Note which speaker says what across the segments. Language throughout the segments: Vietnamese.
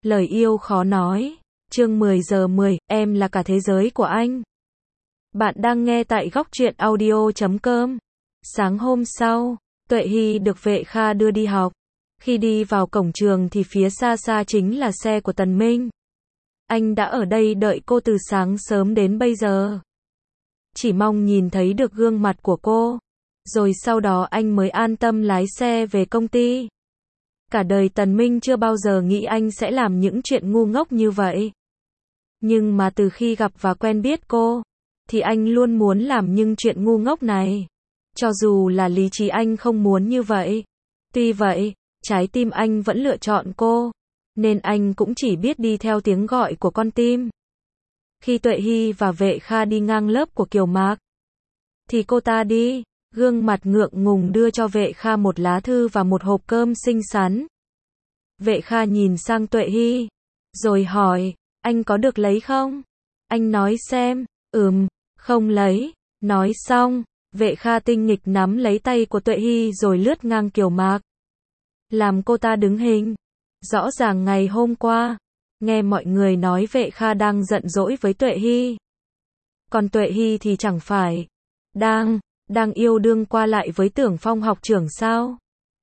Speaker 1: Lời yêu khó nói. Chương 10 giờ 10, em là cả thế giới của anh. Bạn đang nghe tại góc truyện audio.com. Sáng hôm sau, Tuệ Hy được Vệ Kha đưa đi học. Khi đi vào cổng trường thì phía xa xa chính là xe của Tần Minh. Anh đã ở đây đợi cô từ sáng sớm đến bây giờ. Chỉ mong nhìn thấy được gương mặt của cô. Rồi sau đó anh mới an tâm lái xe về công ty. Cả đời Tần Minh chưa bao giờ nghĩ anh sẽ làm những chuyện ngu ngốc như vậy. Nhưng mà từ khi gặp và quen biết cô, thì anh luôn muốn làm những chuyện ngu ngốc này. Cho dù là lý trí anh không muốn như vậy. Tuy vậy, trái tim anh vẫn lựa chọn cô. Nên anh cũng chỉ biết đi theo tiếng gọi của con tim. Khi Tuệ Hy và Vệ Kha đi ngang lớp của Kiều Mạc, thì cô ta đi, gương mặt ngượng ngùng đưa cho Vệ Kha một lá thư và một hộp cơm xinh xắn. Vệ Kha nhìn sang Tuệ Hy, rồi hỏi, anh có được lấy không? Anh nói xem, không lấy. Nói xong, Vệ Kha tinh nghịch nắm lấy tay của Tuệ Hy rồi lướt ngang Kiều Mạc. Làm cô ta đứng hình. Rõ ràng ngày hôm qua, nghe mọi người nói Vệ Kha đang giận dỗi với Tuệ Hy. Còn Tuệ Hy thì chẳng phải đang yêu đương qua lại với Tưởng Phong học trưởng sao?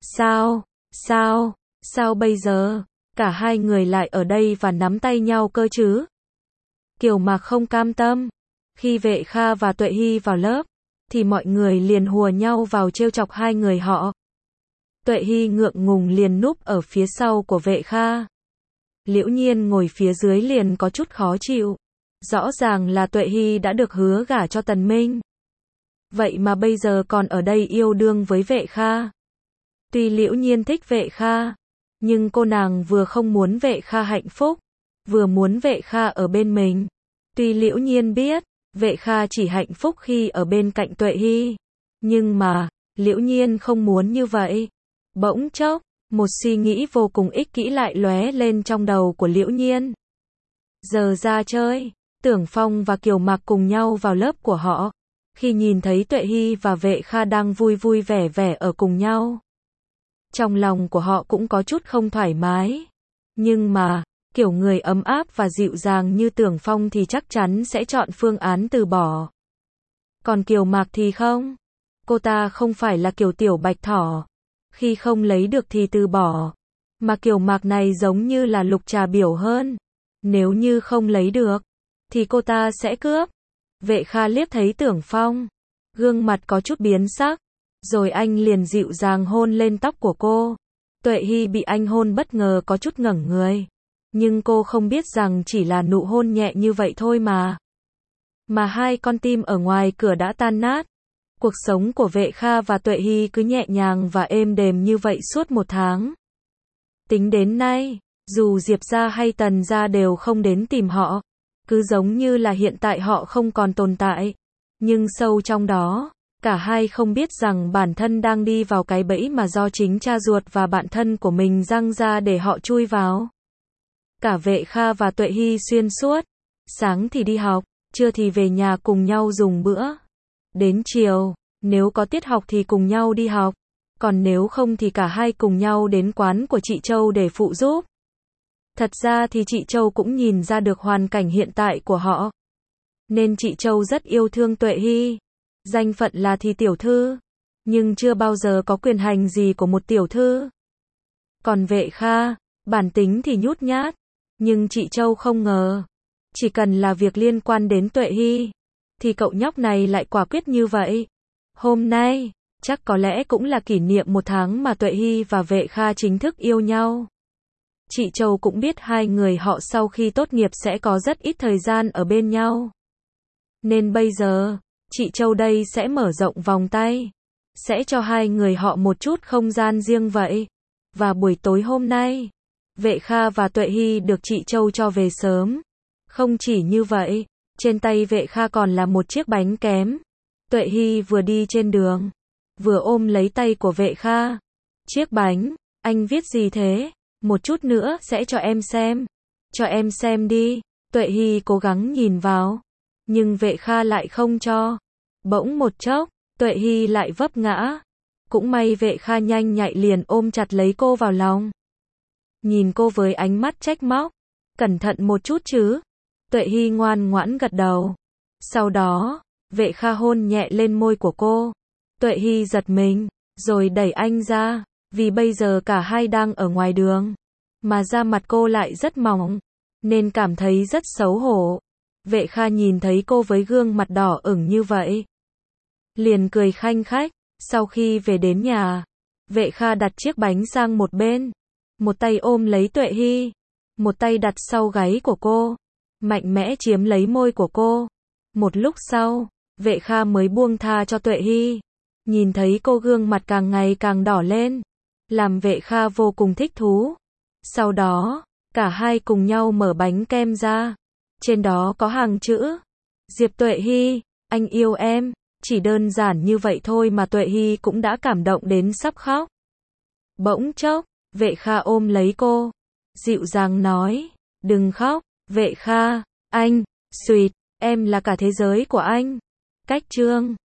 Speaker 1: Sao bây giờ, cả hai người lại ở đây và nắm tay nhau cơ chứ? Kiều Mạc không cam tâm. Khi Vệ Kha và Tuệ Hy vào lớp, thì mọi người liền hùa nhau vào trêu chọc hai người họ. Tuệ Hy ngượng ngùng liền núp ở phía sau của Vệ Kha. Liễu Nhiên ngồi phía dưới liền có chút khó chịu. Rõ ràng là Tuệ Hy đã được hứa gả cho Tần Minh. Vậy mà bây giờ còn ở đây yêu đương với Vệ Kha. Tuy Liễu Nhiên thích Vệ Kha, nhưng cô nàng vừa không muốn Vệ Kha hạnh phúc, vừa muốn Vệ Kha ở bên mình. Tuy Liễu Nhiên biết, Vệ Kha chỉ hạnh phúc khi ở bên cạnh Tuệ Hy. Nhưng mà, Liễu Nhiên không muốn như vậy. Bỗng chốc, một suy nghĩ vô cùng ích kỷ lại lóe lên trong đầu của Liễu Nhiên. Giờ ra chơi, Tưởng Phong và Kiều Mạc cùng nhau vào lớp của họ. Khi nhìn thấy Tuệ Hy và Vệ Kha đang vui vui vẻ vẻ ở cùng nhau, trong lòng của họ cũng có chút không thoải mái. Nhưng mà, kiểu người ấm áp và dịu dàng như Tưởng Phong thì chắc chắn sẽ chọn phương án từ bỏ. Còn Kiều Mạc thì không. Cô ta không phải là kiểu tiểu bạch thỏ. Khi không lấy được thì từ bỏ. Mà Kiều Mạc này giống như là Lục Trà Biểu hơn. Nếu như không lấy được, thì cô ta sẽ cướp. Vệ Kha liếc thấy Tưởng Phong, gương mặt có chút biến sắc. Rồi anh liền dịu dàng hôn lên tóc của cô. Tuệ Hy bị anh hôn bất ngờ có chút ngẩng người. Nhưng cô không biết rằng chỉ là nụ hôn nhẹ như vậy thôi mà. Mà hai con tim ở ngoài cửa đã tan nát. Cuộc sống của Vệ Kha và Tuệ Hy cứ nhẹ nhàng và êm đềm như vậy suốt 1 tháng. Tính đến nay, dù Diệp gia hay Tần gia đều không đến tìm họ. Cứ giống như là hiện tại họ không còn tồn tại. Nhưng sâu trong đó, cả hai không biết rằng bản thân đang đi vào cái bẫy mà do chính cha ruột và bạn thân của mình giăng ra để họ chui vào. Cả Vệ Kha và Tuệ Hy xuyên suốt. Sáng thì đi học, trưa thì về nhà cùng nhau dùng bữa. Đến chiều, nếu có tiết học thì cùng nhau đi học. Còn nếu không thì cả hai cùng nhau đến quán của chị Châu để phụ giúp. Thật ra thì chị Châu cũng nhìn ra được hoàn cảnh hiện tại của họ. Nên chị Châu rất yêu thương Tuệ Hy. Danh phận là thì tiểu thư, nhưng chưa bao giờ có quyền hành gì của một tiểu thư. Còn Vệ Kha, bản tính thì nhút nhát. Nhưng chị Châu không ngờ, chỉ cần là việc liên quan đến Tuệ Hy, thì cậu nhóc này lại quả quyết như vậy. Hôm nay, chắc có lẽ cũng là kỷ niệm 1 tháng mà Tuệ Hy và Vệ Kha chính thức yêu nhau. Chị Châu cũng biết hai người họ sau khi tốt nghiệp sẽ có rất ít thời gian ở bên nhau. Nên bây giờ, chị Châu đây sẽ mở rộng vòng tay. Sẽ cho hai người họ một chút không gian riêng vậy. Và buổi tối hôm nay, Vệ Kha và Tuệ Hy được chị Châu cho về sớm. Không chỉ như vậy, trên tay Vệ Kha còn là một chiếc bánh kém. Tuệ Hy vừa đi trên đường, vừa ôm lấy tay của Vệ Kha. Chiếc bánh, anh viết gì thế? Một chút nữa sẽ cho em xem. Cho em xem đi. Tuệ Hy cố gắng nhìn vào. Nhưng Vệ Kha lại không cho. Bỗng một chốc, Tuệ Hy lại vấp ngã. Cũng may Vệ Kha nhanh nhạy liền ôm chặt lấy cô vào lòng. nhìn cô với ánh mắt trách móc. Cẩn thận một chút chứ. Tuệ Hy ngoan ngoãn gật đầu. Sau đó, Vệ Kha hôn nhẹ lên môi của cô. Tuệ Hy giật mình, rồi đẩy anh ra, vì bây giờ cả hai đang ở ngoài đường, mà da mặt cô lại rất mỏng, nên cảm thấy rất xấu hổ. Vệ Kha nhìn thấy cô với gương mặt đỏ ửng như vậy, liền cười khanh khách. Sau khi về đến nhà, Vệ Kha đặt chiếc bánh sang một bên, một tay ôm lấy Tuệ Hy, một tay đặt sau gáy của cô, mạnh mẽ chiếm lấy môi của cô. Một lúc sau, Vệ Kha mới buông tha cho Tuệ Hy. Nhìn thấy cô gương mặt càng ngày càng đỏ lên, làm Vệ Kha vô cùng thích thú. Sau đó, cả hai cùng nhau mở bánh kem ra. Trên đó có hàng chữ: Diệp Tuệ Hy, anh yêu em. Chỉ đơn giản như vậy thôi mà Tuệ Hy cũng đã cảm động đến sắp khóc. Bỗng chốc, Vệ Kha ôm lấy cô, dịu dàng nói, đừng khóc, Vệ Kha, anh, em là cả thế giới của anh. Cách chương